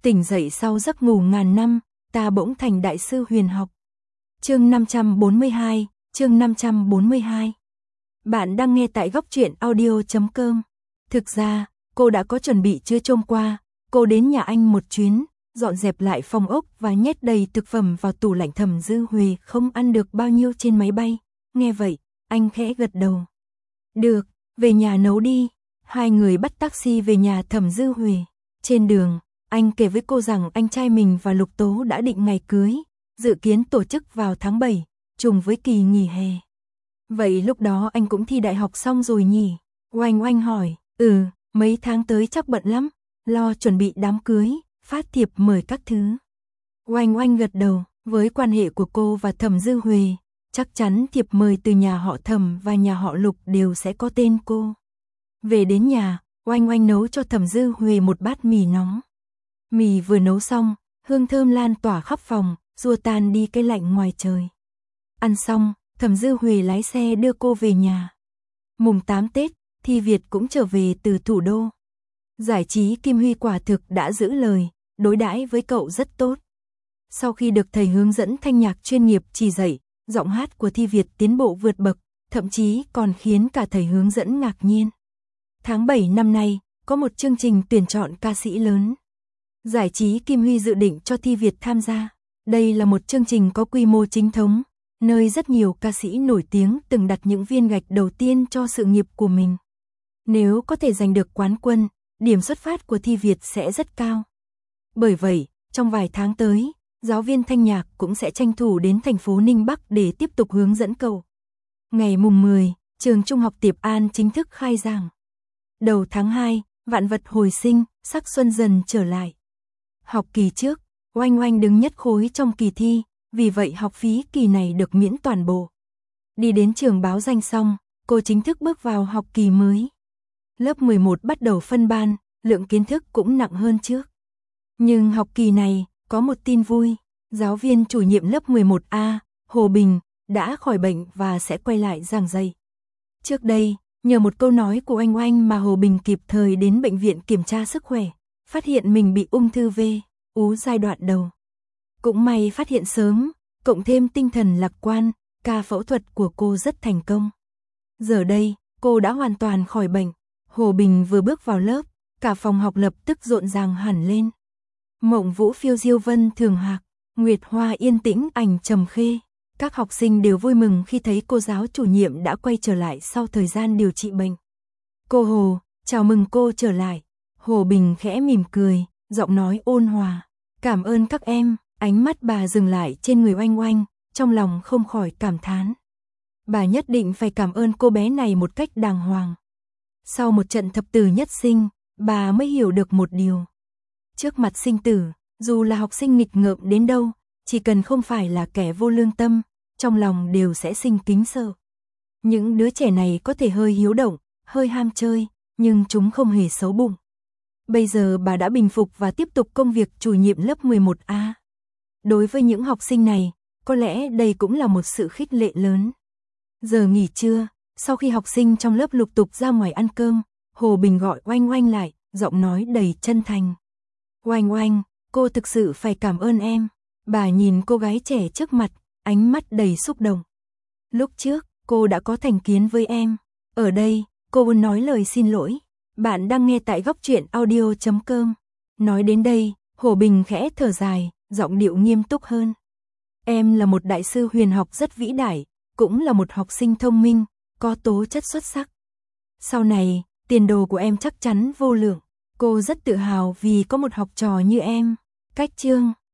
Tỉnh dậy sau giấc ngủ ngàn năm, ta bỗng thành đại sư huyền học. Chương 542, chương 542. Bạn đang nghe tại góc truyện audio.com. Thực ra, cô đã có chuẩn bị chưa trông qua, cô đến nhà anh một chuyến, dọn dẹp lại phòng ốc và nhét đầy thực phẩm vào tủ lạnh. Thẩm Dư Huệ không ăn được bao nhiêu trên máy bay. Nghe vậy, anh khẽ gật đầu. Được, về nhà nấu đi. Hai người bắt taxi về nhà Thẩm Dư Huệ. Trên đường, anh kể với cô rằng anh trai mình và Lục Tố đã định ngày cưới, dự kiến tổ chức vào tháng 7, trùng với kỳ nghỉ hè. Vậy lúc đó anh cũng thi đại học xong rồi nhỉ? Oanh Oanh hỏi, mấy tháng tới chắc bận lắm, lo chuẩn bị đám cưới, phát thiệp mời các thứ. Oanh Oanh gật đầu, với quan hệ của cô và Thẩm Dư Huệ, chắc chắn thiệp mời từ nhà họ Thẩm và nhà họ Lục đều sẽ có tên cô. Về đến nhà, Oanh Oanh nấu cho Thẩm Dư Huệ một bát mì nóng. Mì vừa nấu xong, hương thơm lan tỏa khắp phòng, xua tan đi cái lạnh ngoài trời. Ăn xong, Thẩm Dư Huệ lái xe đưa cô về nhà. Mùng 8 Tết, Thi Việt cũng trở về từ thủ đô. Giải trí Kim Huy quả thực đã giữ lời, đối đãi với cậu rất tốt. Sau khi được thầy hướng dẫn thanh nhạc chuyên nghiệp chỉ dạy, giọng hát của Thi Việt tiến bộ vượt bậc, thậm chí còn khiến cả thầy hướng dẫn ngạc nhiên. Tháng 7 năm nay, có một chương trình tuyển chọn ca sĩ lớn. Giải trí Kim Huy dự định cho Thi Việt tham gia. Đây là một chương trình có quy mô chính thống, nơi rất nhiều ca sĩ nổi tiếng từng đặt những viên gạch đầu tiên cho sự nghiệp của mình. Nếu có thể giành được quán quân, điểm xuất phát của Thi Việt sẽ rất cao. Bởi vậy, trong vài tháng tới, giáo viên thanh nhạc cũng sẽ tranh thủ đến thành phố Ninh Bắc để tiếp tục hướng dẫn cậu. Ngày mùng 10, trường Trung học Tiệp An chính thức khai giảng. Đầu tháng 2, vạn vật hồi sinh, sắc xuân dần trở lại. Học kỳ trước, Oanh Oanh đứng nhất khối trong kỳ thi, vì vậy học phí kỳ này được miễn toàn bộ. Đi đến trường báo danh xong, cô chính thức bước vào học kỳ mới. Lớp 11 bắt đầu phân ban, lượng kiến thức cũng nặng hơn trước. Nhưng học kỳ này, có một tin vui, giáo viên chủ nhiệm lớp 11A, Hồ Bình, đã khỏi bệnh và sẽ quay lại giảng dạy. Trước đây, nhờ một câu nói của Oanh Oanh mà Hồ Bình kịp thời đến bệnh viện kiểm tra sức khỏe, phát hiện mình bị ung thư vú giai đoạn đầu. Cũng may phát hiện sớm, cộng thêm tinh thần lạc quan, ca phẫu thuật của cô rất thành công. Giờ đây, cô đã hoàn toàn khỏi bệnh. Hồ Bình vừa bước vào lớp, cả phòng học lập tức rộn ràng hẳn lên. Mộng Vũ phiêu diêu vân thường hạc, Nguyệt Hoa yên tĩnh ảnh trầm khê. Các học sinh đều vui mừng khi thấy cô giáo chủ nhiệm đã quay trở lại sau thời gian điều trị bệnh. Cô Hồ, chào mừng cô trở lại. Hồ Bình khẽ mỉm cười, giọng nói ôn hòa. Cảm ơn các em. Ánh mắt bà dừng lại trên người Oanh Oanh, trong lòng không khỏi cảm thán. Bà nhất định phải cảm ơn cô bé này một cách đàng hoàng. Sau một trận thập tử nhất sinh, bà mới hiểu được một điều. Trước mặt sinh tử, dù là học sinh nghịch ngợm đến đâu, chỉ cần không phải là kẻ vô lương tâm, trong lòng đều sẽ sinh kính sợ. Những đứa trẻ này có thể hơi hiếu động, hơi ham chơi, nhưng chúng không hề xấu bụng. Bây giờ bà đã bình phục và tiếp tục công việc chủ nhiệm lớp 11A. Đối với những học sinh này, có lẽ đây cũng là một sự khích lệ lớn. Giờ nghỉ trưa, sau khi học sinh trong lớp lục tục ra ngoài ăn cơm, Hồ Bình gọi Oanh Oanh lại, giọng nói đầy chân thành. Oanh Oanh, cô thực sự phải cảm ơn em. Bà nhìn cô gái trẻ trước mặt, ánh mắt đầy xúc động. Lúc trước, cô đã có thành kiến với em. Ở đây, cô muốn nói lời xin lỗi. Bạn đang nghe tại góc truyện audio.com. Nói đến đây, Hồ Bình khẽ thở dài, giọng điệu nghiêm túc hơn. Em là một đại sư huyền học rất vĩ đại, cũng là một học sinh thông minh, có tố chất xuất sắc. Sau này, tiền đồ của em chắc chắn vô lượng. Cô rất tự hào vì có một học trò như em. Cách chương